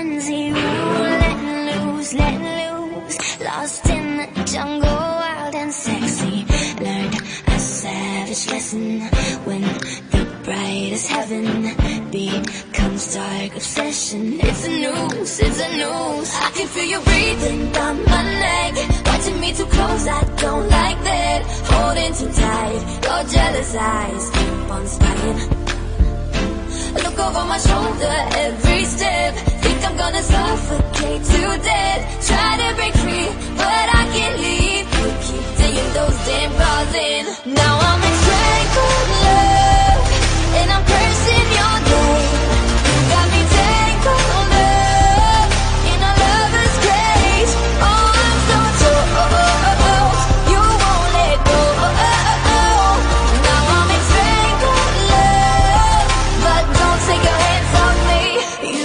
frenzy, ooh, let loose, lost in the jungle, wild and sexy. Learned a savage lesson when the brightest heaven becomes dark obsession. It's a noose, it's a noose. I can feel you breathing down my neck, watching me too close, I don't like that. Holding too tight, your jealous eyes keep on spying. Look over my shoulder every step, think I'm gonna suffocate to death. Try to break free, but I can't leave. You keep digging those damn claws in. Now I'm entangled, love, and I'm cursing your name. You got me tangled up in a lover's cage. Oh, I'm so told you won't let go. Now I'm entangled, love, but don't take your hands off me. You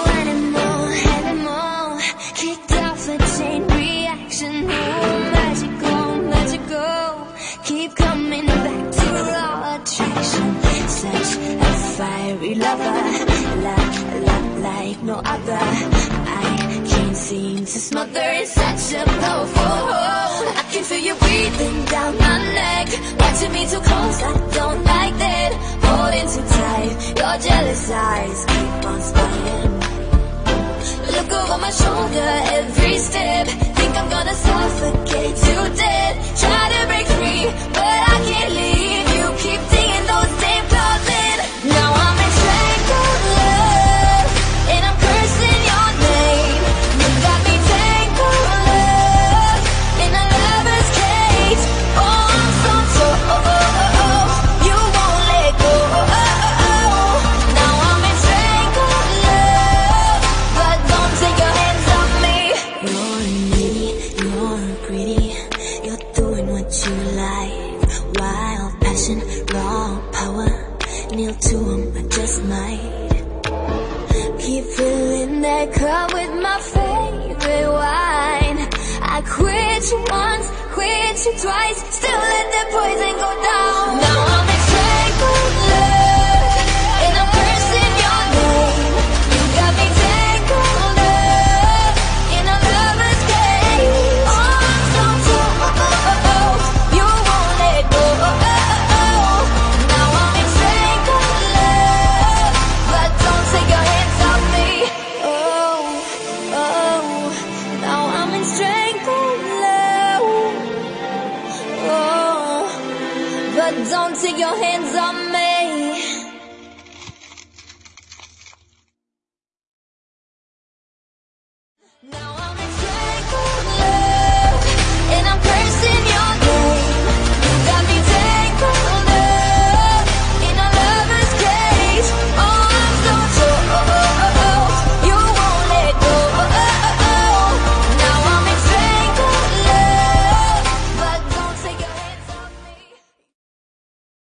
animal, kicked off a chain reaction. Oh, magical, keep coming back to raw attraction. Such a fiery lover, like no other. I can't seem to smother, it's such a powerful hold. I can feel you breathing down my neck, watching me too close, I don't like that. Holding too tight, your jealous eyes keep on spying. Look over my shoulder every step, think I'm gonna suffocate to death. Try to break free, but I can't leave. You keep digging those damn claws in. Now I'm entangled, love, and I'm cursing your name. You got me tangled up in a lover's cage. Oh, I'm so told you won't let go. Now I'm entangled, love, but don't take your hands off me. You're needy, you're greedy, you're doing what you like. Wild passion, raw power, kneel to 'em, I just might. Keep filling that cup with my favorite wine. I quit you once, quit you twice, still let that poison go down. Now I'm entangled, love, and I'm cursing your name. You got me tangled up in a lover's cage. Oh, I'm so told you won't let go. Now I'm entangled, love, but don't take your hands off me. Oh, now I'm entangled, love. Oh, but don't take your hands off me. Now